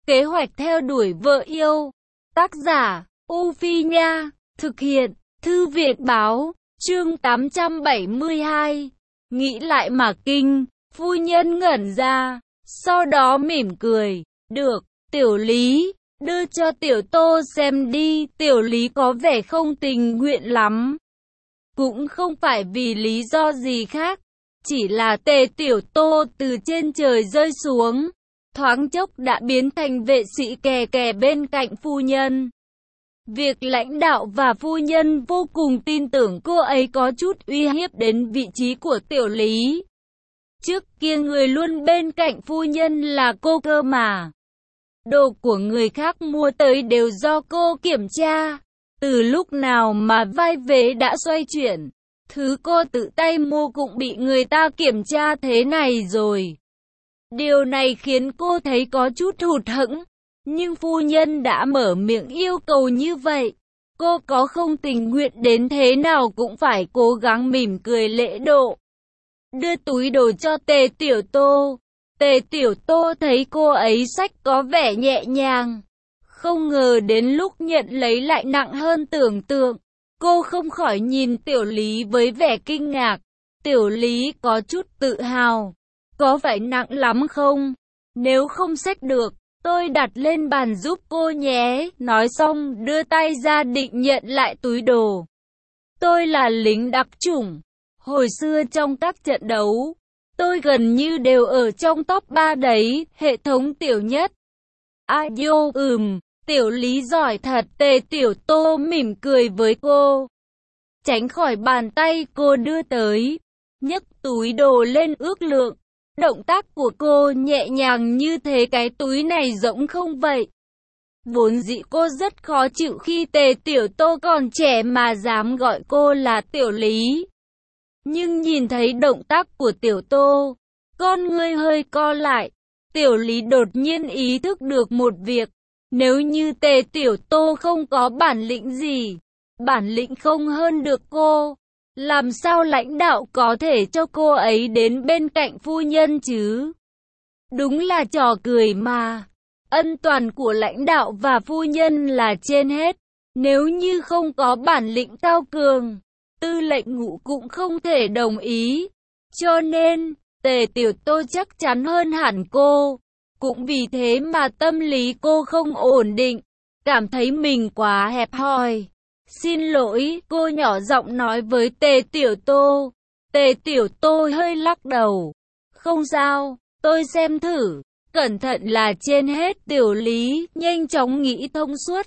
Kế hoạch theo đuổi vợ yêu. Tác giả, U Phi Nha. Thực hiện, Thư viện Báo. Chương 872. Nghĩ lại mà kinh, phu nhân ngẩn ra. Sau đó mỉm cười. Được, Tiểu Lý, đưa cho Tiểu Tô xem đi. Tiểu Lý có vẻ không tình nguyện lắm. Cũng không phải vì lý do gì khác. Chỉ là Tề Tiểu Tô từ trên trời rơi xuống. Thoáng chốc đã biến thành vệ sĩ kè kè bên cạnh phu nhân. Việc lãnh đạo và phu nhân vô cùng tin tưởng cô ấy có chút uy hiếp đến vị trí của Tiểu Lý. Trước kia người luôn bên cạnh phu nhân là cô cơ mà. Đồ của người khác mua tới đều do cô kiểm tra. Từ lúc nào mà vai vế đã xoay chuyển, thứ cô tự tay mua cũng bị người ta kiểm tra thế này rồi. Điều này khiến cô thấy có chút hụt hẫng. Nhưng phu nhân đã mở miệng yêu cầu như vậy, cô có không tình nguyện đến thế nào cũng phải cố gắng mỉm cười lễ độ. Đưa túi đồ cho Tề Tiểu Tô. Tề Tiểu Tô thấy cô ấy xách có vẻ nhẹ nhàng. Không ngờ đến lúc nhận lấy lại nặng hơn tưởng tượng. Cô không khỏi nhìn Tiểu Lý với vẻ kinh ngạc. Tiểu Lý có chút tự hào. Có phải nặng lắm không? Nếu không xách được, tôi đặt lên bàn giúp cô nhé. Nói xong đưa tay ra định nhận lại túi đồ. Tôi là lính đặc chủng. Hồi xưa trong các trận đấu, tôi gần như đều ở trong top 3 đấy, hệ thống tiểu nhất. Ayo, Tiểu Lý giỏi thật. Tề Tiểu Tô mỉm cười với cô. Tránh khỏi bàn tay cô đưa tới, nhấc túi đồ lên ước lượng. Động tác của cô nhẹ nhàng như thế cái túi này rỗng không vậy. Vốn dĩ cô rất khó chịu khi Tề Tiểu Tô còn trẻ mà dám gọi cô là Tiểu Lý. Nhưng nhìn thấy động tác của Tiểu Tô, con ngươi hơi co lại. Tiểu Lý đột nhiên ý thức được một việc. Nếu như Tề Tiểu Tô không có bản lĩnh gì, bản lĩnh không hơn được cô, làm sao lãnh đạo có thể cho cô ấy đến bên cạnh phu nhân chứ? Đúng là trò cười mà. Ân toàn của lãnh đạo và phu nhân là trên hết. Nếu như không có bản lĩnh cao cường, tư lệnh Ngũ cũng không thể đồng ý. Cho nên, Tề Tiểu Tô chắc chắn hơn hẳn cô. Cũng vì thế mà tâm lý cô không ổn định, cảm thấy mình quá hẹp hòi. Xin lỗi, cô nhỏ giọng nói với Tề Tiểu Tô. Tề Tiểu Tô hơi lắc đầu. Không sao, tôi xem thử. Cẩn thận là trên hết. Tiểu Lý nhanh chóng nghĩ thông suốt.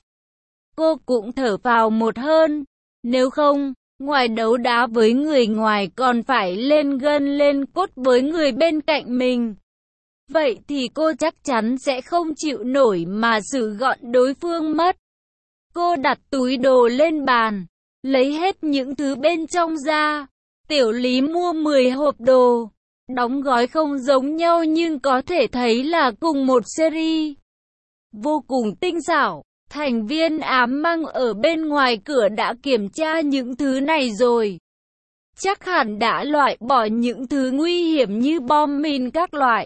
Cô cũng thở phào một hơn. Nếu không, ngoài đấu đá với người ngoài còn phải lên gân lên cốt với người bên cạnh mình. Vậy thì cô chắc chắn sẽ không chịu nổi mà xử gọn đối phương mất. Cô đặt túi đồ lên bàn, lấy hết những thứ bên trong ra. Tiểu Lý mua 10 hộp đồ, đóng gói không giống nhau nhưng có thể thấy là cùng một series. Vô cùng tinh xảo, thành viên ám măng ở bên ngoài cửa đã kiểm tra những thứ này rồi. Chắc hẳn đã loại bỏ những thứ nguy hiểm như bom mìn các loại.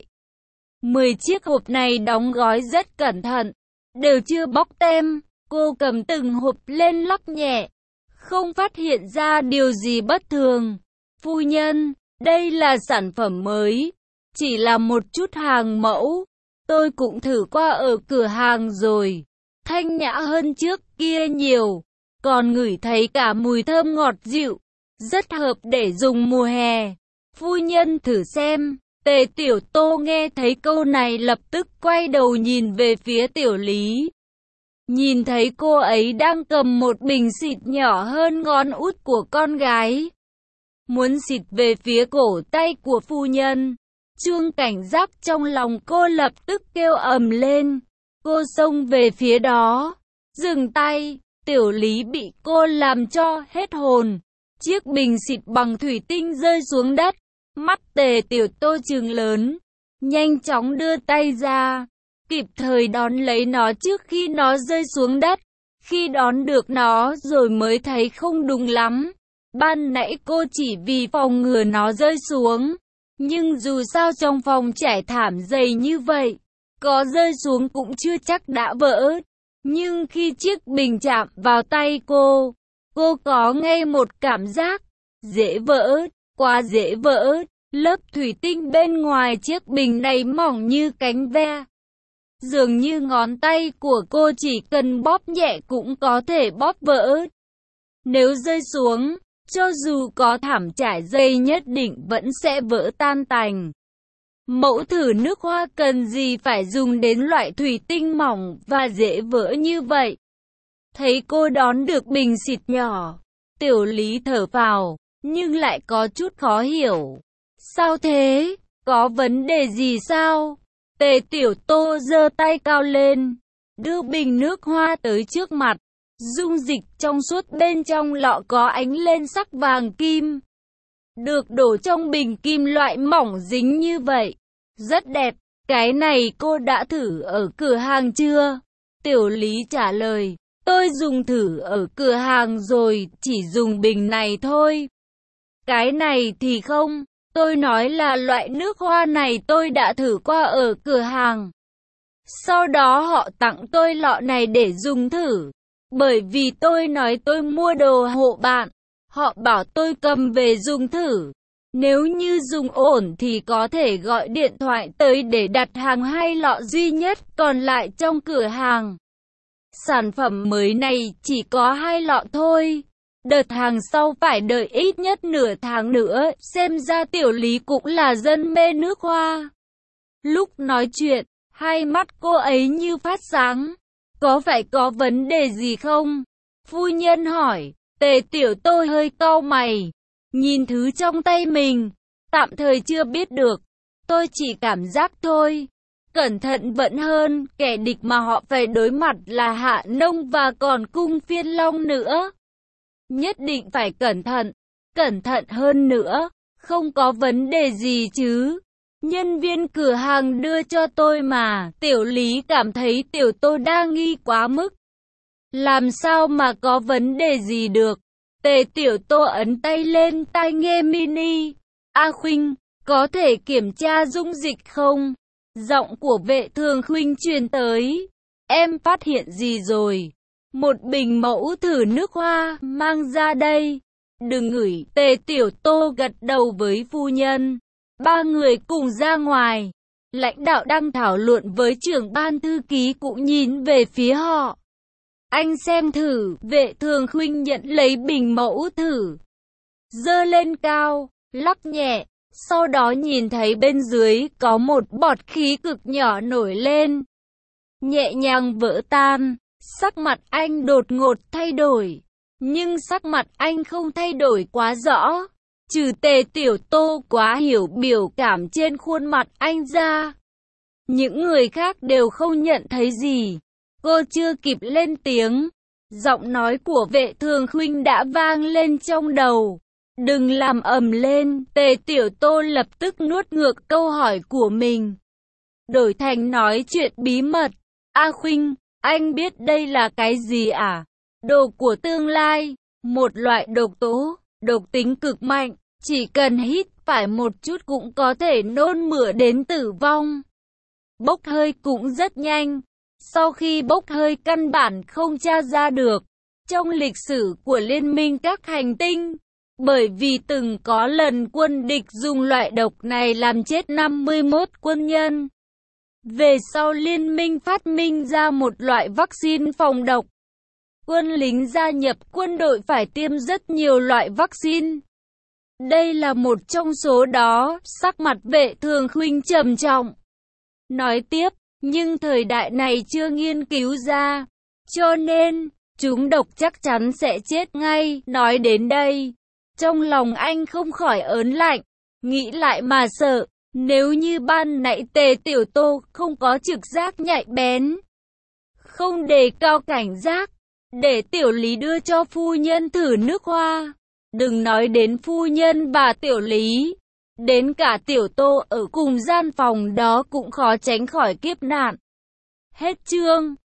10 chiếc hộp này đóng gói rất cẩn thận, đều chưa bóc tem. Cô cầm từng hộp lên lắc nhẹ, không phát hiện ra điều gì bất thường. Phu nhân, đây là sản phẩm mới, chỉ là một chút hàng mẫu. Tôi cũng thử qua ở cửa hàng rồi, thanh nhã hơn trước kia nhiều, còn ngửi thấy cả mùi thơm ngọt dịu, rất hợp để dùng mùa hè. Phu nhân thử xem. Tề Tiểu Tô nghe thấy câu này lập tức quay đầu nhìn về phía Tiểu Lý. Nhìn thấy cô ấy đang cầm một bình xịt nhỏ hơn ngón út của con gái. Muốn xịt về phía cổ tay của phu nhân. Chuông cảnh giác trong lòng cô lập tức kêu ầm lên. Cô xông về phía đó. Dừng tay. Tiểu Lý bị cô làm cho hết hồn. Chiếc bình xịt bằng thủy tinh rơi xuống đất. Mắt Tề Tiểu Tô trừng lớn. Nhanh chóng đưa tay ra, kịp thời đón lấy nó trước khi nó rơi xuống đất. Khi đón được nó rồi mới thấy không đúng lắm. Ban nãy cô chỉ vì phòng ngừa nó rơi xuống. Nhưng dù sao trong phòng trải thảm dày như vậy, có rơi xuống cũng chưa chắc đã vỡ. Nhưng khi chiếc bình chạm vào tay cô có ngay một cảm giác dễ vỡ, quá dễ vỡ. Lớp thủy tinh bên ngoài chiếc bình này mỏng như cánh ve. Dường như ngón tay của cô chỉ cần bóp nhẹ cũng có thể bóp vỡ. Nếu rơi xuống, cho dù có thảm trải dây nhất định vẫn sẽ vỡ tan tành. Mẫu thử nước hoa cần gì phải dùng đến loại thủy tinh mỏng và dễ vỡ như vậy? Thấy cô đón được bình xịt nhỏ, Tiểu Lý thở phào, nhưng lại có chút khó hiểu. Sao thế? Có vấn đề gì sao? Tề Tiểu Tô giơ tay cao lên, đưa bình nước hoa tới trước mặt. Dung dịch trong suốt bên trong lọ có ánh lên sắc vàng kim. Được đổ trong bình kim loại mỏng dính như vậy. Rất đẹp, cái này cô đã thử ở cửa hàng chưa? Tiểu Lý trả lời, tôi dùng thử ở cửa hàng rồi, chỉ dùng bình này thôi. Cái này thì không, tôi nói là loại nước hoa này tôi đã thử qua ở cửa hàng. Sau đó họ tặng tôi lọ này để dùng thử. Bởi vì tôi nói tôi mua đồ hộ bạn, họ bảo tôi cầm về dùng thử. Nếu như dùng ổn thì có thể gọi điện thoại tới để đặt hàng 2 lọ duy nhất còn lại trong cửa hàng. Sản phẩm mới này chỉ có 2 lọ thôi. Đợt hàng sau phải đợi ít nhất nửa tháng nữa. Xem ra Tiểu Lý cũng là dân mê nước hoa. Lúc nói chuyện, hai mắt cô ấy như phát sáng. Có phải có vấn đề gì không? Phu nhân hỏi. Tề Tiểu Tô hơi cau mày, nhìn thứ trong tay mình. Tạm thời chưa biết được. Tôi chỉ cảm giác thôi. Cẩn thận vẫn hơn, kẻ địch mà họ phải đối mặt là Hạ Nông và còn Cung Phiên Long nữa. Nhất định phải cẩn thận hơn nữa. Không có vấn đề gì chứ? Nhân viên cửa hàng đưa cho tôi mà. Tiểu Lý cảm thấy Tiểu Tô đa nghi quá mức. Làm sao mà có vấn đề gì được? Tề Tiểu Tô ấn tay lên tai nghe mini. A Khuynh, có thể kiểm tra dung dịch không? Giọng của Vệ Thường Khuynh truyền tới. Em phát hiện gì rồi? Một bình mẫu thử nước hoa, mang ra đây. Đừng ngửi. Tề Tiểu Tô gật đầu với phu nhân. Ba người cùng ra ngoài. Lãnh đạo đang thảo luận với trưởng ban thư ký cũng nhìn về phía họ. Anh xem thử. Vệ Thường Khuynh nhận lấy bình mẫu thử, giơ lên cao, lắc nhẹ. Sau đó nhìn thấy bên dưới có một bọt khí cực nhỏ nổi lên, nhẹ nhàng vỡ tan. Sắc mặt anh đột ngột thay đổi, nhưng sắc mặt anh không thay đổi quá rõ. Trừ Tề Tiểu Tô quá hiểu biểu cảm trên khuôn mặt anh ra, những người khác đều không nhận thấy gì. Cô chưa kịp lên tiếng, giọng nói của Vệ Thường Khuynh đã vang lên trong đầu. Đừng làm ầm lên. Tề Tiểu Tô lập tức nuốt ngược câu hỏi của mình, đổi thành nói chuyện bí mật. A Khuynh, anh biết đây là cái gì à? Đồ của tương lai, một loại độc tố, độc tính cực mạnh, chỉ cần hít phải một chút cũng có thể nôn mửa đến tử vong. Bốc hơi cũng rất nhanh, sau khi bốc hơi căn bản không tra ra được. Trong lịch sử của Liên minh các hành tinh, bởi vì từng có lần quân địch dùng loại độc này làm chết 51 quân nhân. Về sau Liên minh phát minh ra một loại vaccine phòng độc. Quân lính gia nhập quân đội phải tiêm rất nhiều loại vaccine. Đây là một trong số đó. Sắc mặt Vệ Thường Khuynh trầm trọng, nói tiếp, nhưng thời đại này chưa nghiên cứu ra, cho nên chúng độc chắc chắn sẽ chết ngay. Nói đến đây, trong lòng anh không khỏi ớn lạnh, nghĩ lại mà sợ. Nếu như ban nãy Tề Tiểu Tô không có trực giác nhạy bén, không đề cao cảnh giác, để Tiểu Lý đưa cho phu nhân thử nước hoa, đừng nói đến phu nhân và Tiểu Lý, đến cả Tiểu Tô ở cùng gian phòng đó cũng khó tránh khỏi kiếp nạn. Hết chương.